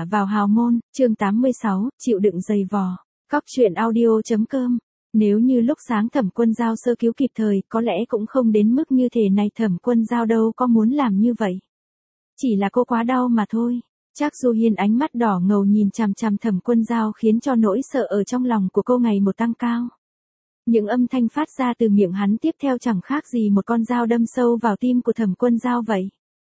vào hào môn, chương 86, chịu đựng dày vò. Cóc truyện audio.com. Nếu như lúc sáng Thẩm Quân Giao sơ cứu kịp thời, có lẽ cũng không đến mức như thế này. Thẩm Quân Giao đâu có muốn làm như vậy. Chỉ là cô quá đau mà thôi. Trác Du Hiên ánh mắt đỏ ngầu nhìn chằm chằm Thẩm Quân Giao khiến cho nỗi sợ ở trong lòng của cô ngày một tăng cao. Những âm thanh phát ra từ miệng hắn tiếp theo chẳng khác gì một con dao đâm sâu vào tim của Thẩm Quân Giao vậy.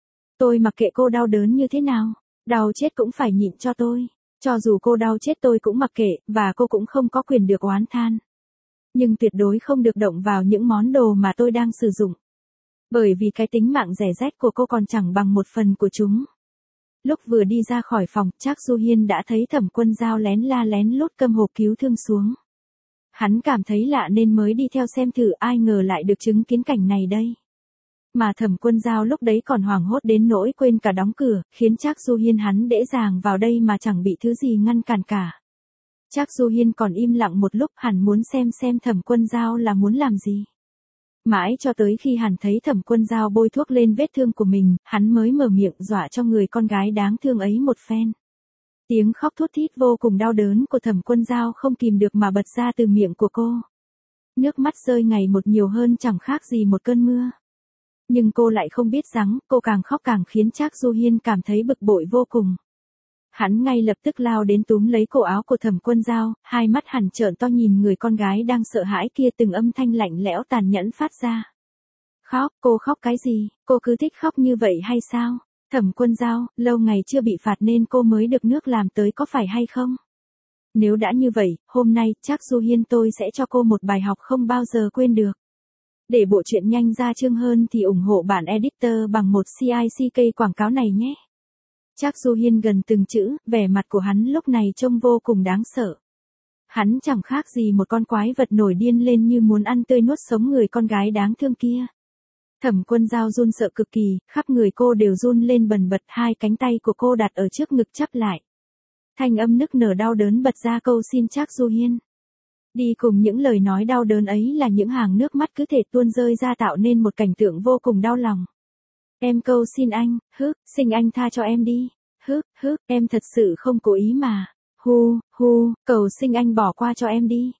Tôi mặc kệ cô đau đớn như thế nào, đau chết cũng phải nhịn cho tôi. Cho dù cô đau chết tôi cũng mặc kệ, và cô cũng không có quyền được oán than. Nhưng tuyệt đối không được động vào những món đồ mà tôi đang sử dụng. Bởi vì cái tính mạng rẻ rách của cô còn chẳng bằng một phần của chúng. Lúc vừa đi ra khỏi phòng, Trác Du Hiên đã thấy Thẩm Quân Giao lén la lén lút câm hộp cứu thương xuống. Hắn cảm thấy lạ nên mới đi theo xem thử, ai ngờ lại được chứng kiến cảnh này đây. Mà Thẩm Quân Giao lúc đấy còn hoảng hốt đến nỗi quên cả đóng cửa, khiến Trác Du Hiên hắn dễ dàng vào đây mà chẳng bị thứ gì ngăn cản cả. Trác Du Hiên còn im lặng một lúc, hẳn muốn xem Thẩm Quân Giao là muốn làm gì. Mãi cho tới khi hắn thấy Thẩm Quân Giao bôi thuốc lên vết thương của mình, hắn mới mở miệng dọa cho người con gái đáng thương ấy một phen. Tiếng khóc thút thít vô cùng đau đớn của Thẩm Quân Giao không kìm được mà bật ra từ miệng của cô. Nước mắt rơi ngày một nhiều hơn chẳng khác gì một cơn mưa. Nhưng cô lại không biết rằng, cô càng khóc càng khiến Trác Du Hiên cảm thấy bực bội vô cùng. Hắn ngay lập tức lao đến túm lấy cổ áo của Thẩm Quân Giao, hai mắt hắn trợn to nhìn người con gái đang sợ hãi kia, từng âm thanh lạnh lẽo tàn nhẫn phát ra. Khóc, cô khóc cái gì, cô cứ thích khóc như vậy hay sao? Thẩm Quân Giao, lâu ngày chưa bị phạt nên cô mới được nước làm tới có phải hay không? Nếu đã như vậy, hôm nay, Trác Du Hiên tôi sẽ cho cô một bài học không bao giờ quên được. Để bộ truyện nhanh ra chương hơn thì ủng hộ bản editor bằng một CICK quảng cáo này nhé. Trác Du Hiên gần từng chữ, vẻ mặt của hắn lúc này trông vô cùng đáng sợ. Hắn chẳng khác gì một con quái vật nổi điên lên như muốn ăn tươi nuốt sống người con gái đáng thương kia. Thẩm Quân Giao run sợ cực kỳ, khắp người cô đều run lên bần bật, hai cánh tay của cô đặt ở trước ngực chắp lại. Thanh âm nức nở đau đớn bật ra câu xin Trác Du Hiên. Đi cùng những lời nói đau đớn ấy là những hàng nước mắt cứ thể tuôn rơi ra tạo nên một cảnh tượng vô cùng đau lòng. Em cầu xin anh, xin anh tha cho em đi. Em thật sự không cố ý mà. Cầu xin anh bỏ qua cho em đi.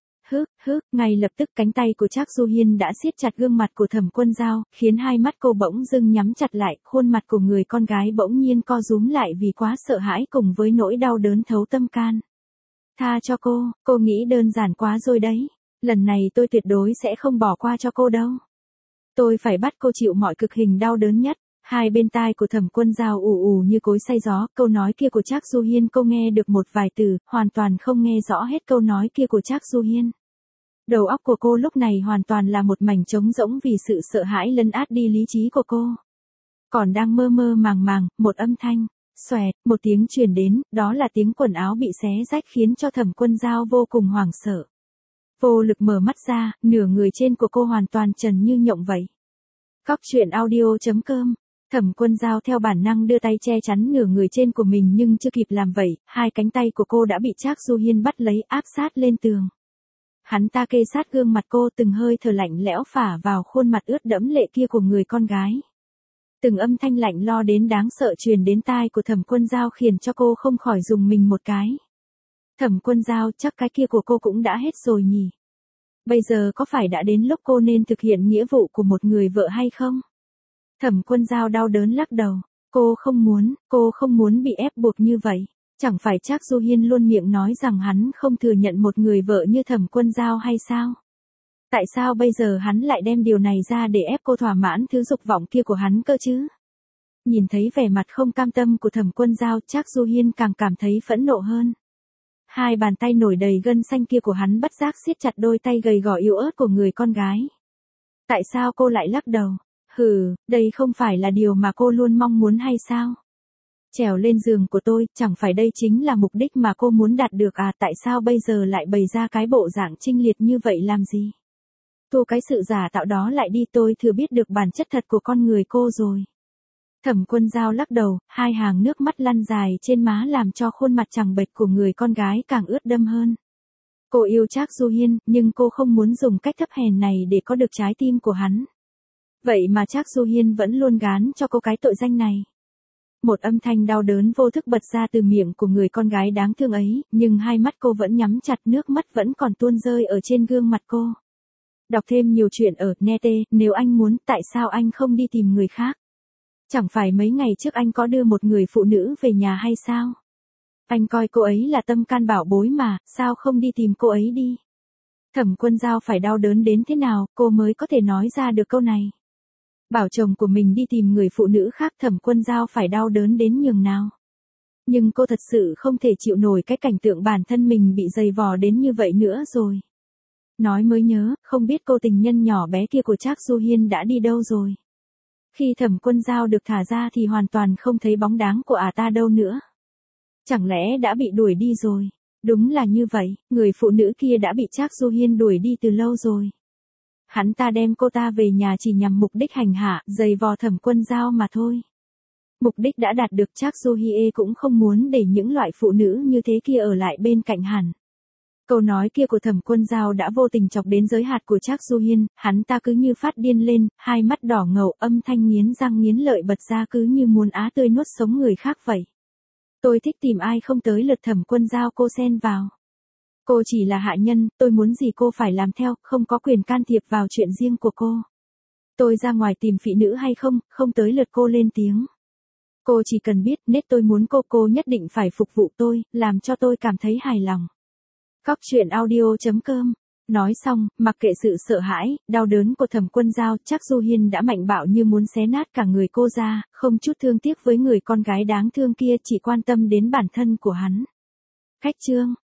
Ngay lập tức cánh tay của Trác Du Hiên đã siết chặt gương mặt của Thẩm Quân Giao, khiến hai mắt cô bỗng dưng nhắm chặt lại, khuôn mặt của người con gái bỗng nhiên co rúm lại vì quá sợ hãi cùng với nỗi đau đớn thấu tâm can. Tha cho cô nghĩ đơn giản quá rồi đấy. Lần này tôi tuyệt đối sẽ không bỏ qua cho cô đâu. Tôi phải bắt cô chịu mọi cực hình đau đớn nhất. Hai bên tai của Thẩm Quân Giao ù ù như cối xay gió, câu nói kia của Trác Du Hiên cô nghe được một vài từ, hoàn toàn không nghe rõ hết câu nói kia của Trác Du Hiên. Đầu óc của cô lúc này hoàn toàn là một mảnh trống rỗng vì sự sợ hãi lấn át đi lý trí của cô. Còn đang mơ mơ màng màng, một âm thanh, xoẹt, một tiếng truyền đến, đó là tiếng quần áo bị xé rách khiến cho Thẩm Quân Giao vô cùng hoảng sợ. Vô lực mở mắt ra, nửa người trên của cô hoàn toàn trần như nhộng vậy. Cóc truyện audio.com. Thẩm Quân Giao theo bản năng đưa tay che chắn nửa người trên của mình nhưng chưa kịp làm vậy, hai cánh tay của cô đã bị Trác Du Hiên bắt lấy áp sát lên tường. Hắn ta kê sát gương mặt cô, từng hơi thở lạnh lẽo phả vào khuôn mặt ướt đẫm lệ kia của người con gái. Từng âm thanh lạnh lo đến đáng sợ truyền đến tai của Thẩm Quân Giao khiến cho cô không khỏi rùng mình một cái. Thẩm Quân Giao, chắc cái kia của cô cũng đã hết rồi nhỉ? Bây giờ có phải đã đến lúc cô nên thực hiện nghĩa vụ của một người vợ hay không? Thẩm Quân Giao đau đớn lắc đầu. Cô không muốn bị ép buộc như vậy. Chẳng phải Trác Du Hiên luôn miệng nói rằng hắn không thừa nhận một người vợ như Thẩm Quân Giao hay sao? Tại sao bây giờ hắn lại đem điều này ra để ép cô thỏa mãn thứ dục vọng kia của hắn cơ chứ? Nhìn thấy vẻ mặt không cam tâm của Thẩm Quân Giao, Trác Du Hiên càng cảm thấy phẫn nộ hơn. Hai bàn tay nổi đầy gân xanh kia của hắn bất giác siết chặt đôi tay gầy gò yếu ớt của người con gái. Tại sao cô lại lắc đầu? Đây không phải là điều mà cô luôn mong muốn hay sao? Trèo lên giường của tôi, chẳng phải đây chính là mục đích mà cô muốn đạt được à? Tại sao bây giờ lại bày ra cái bộ dạng chinh liệt như vậy làm gì? Cái sự giả tạo đó lại đi, tôi thừa biết được bản chất thật của con người cô rồi. Thẩm Quân Giao lắc đầu, hai hàng nước mắt lăn dài trên má làm cho khuôn mặt trắng bệch của người con gái càng ướt đẫm hơn. Cô yêu Trác Du Hiên, nhưng cô không muốn dùng cách thấp hèn này để có được trái tim của hắn. Vậy mà Trác Du Hiên vẫn luôn gán cho cô cái tội danh này. Một âm thanh đau đớn vô thức bật ra từ miệng của người con gái đáng thương ấy, nhưng hai mắt cô vẫn nhắm chặt, nước mắt vẫn còn tuôn rơi ở trên gương mặt cô. Đọc thêm nhiều chuyện ở Nete, nếu anh muốn, tại sao anh không đi tìm người khác? Chẳng phải mấy ngày trước anh có đưa một người phụ nữ về nhà hay sao? Anh coi cô ấy là tâm can bảo bối mà, sao không đi tìm cô ấy đi? Thẩm Quân Dao phải đau đớn đến thế nào, cô mới có thể nói ra được câu này. Bảo chồng của mình đi tìm người phụ nữ khác, Thẩm Quân Dao phải đau đớn đến nhường nào. Nhưng cô thật sự không thể chịu nổi cái cảnh tượng bản thân mình bị giày vò đến như vậy nữa rồi. Nói mới nhớ, không biết cô tình nhân nhỏ bé kia của Trác Du Hiên đã đi đâu rồi. Khi Thẩm Quân Dao được thả ra thì hoàn toàn không thấy bóng dáng của ta đâu nữa. Chẳng lẽ đã bị đuổi đi rồi? Đúng là như vậy, người phụ nữ kia đã bị Trác Du Hiên đuổi đi từ lâu rồi. Hắn ta đem cô ta về nhà chỉ nhằm mục đích hành hạ, giày vò Thẩm Quân Dao mà thôi. Mục đích đã đạt được, Trác Du Hie cũng không muốn để những loại phụ nữ như thế kia ở lại bên cạnh hắn. Câu nói kia của Thẩm Quân Dao đã vô tình chọc đến giới hạt của Trác Du Hiên, hắn ta cứ như phát điên lên, hai mắt đỏ ngầu, âm thanh nghiến răng nghiến lợi bật ra cứ như muốn á tươi nuốt sống người khác vậy. Tôi thích tìm ai không tới lượt Thẩm Quân Dao cô xen vào. Cô chỉ là hạ nhân, tôi muốn gì cô phải làm theo, không có quyền can thiệp vào chuyện riêng của cô. Tôi ra ngoài tìm phỉ nữ hay không, không tới lượt cô lên tiếng. Cô chỉ cần biết, nết tôi muốn cô nhất định phải phục vụ tôi, làm cho tôi cảm thấy hài lòng. Cóc truyện audio.com. Nói xong, mặc kệ sự sợ hãi, đau đớn của Thẩm Quân Dao, Trác Du Hiên đã mạnh bạo như muốn xé nát cả người cô ra, không chút thương tiếc với người con gái đáng thương kia, chỉ quan tâm đến bản thân của hắn. Khách chương.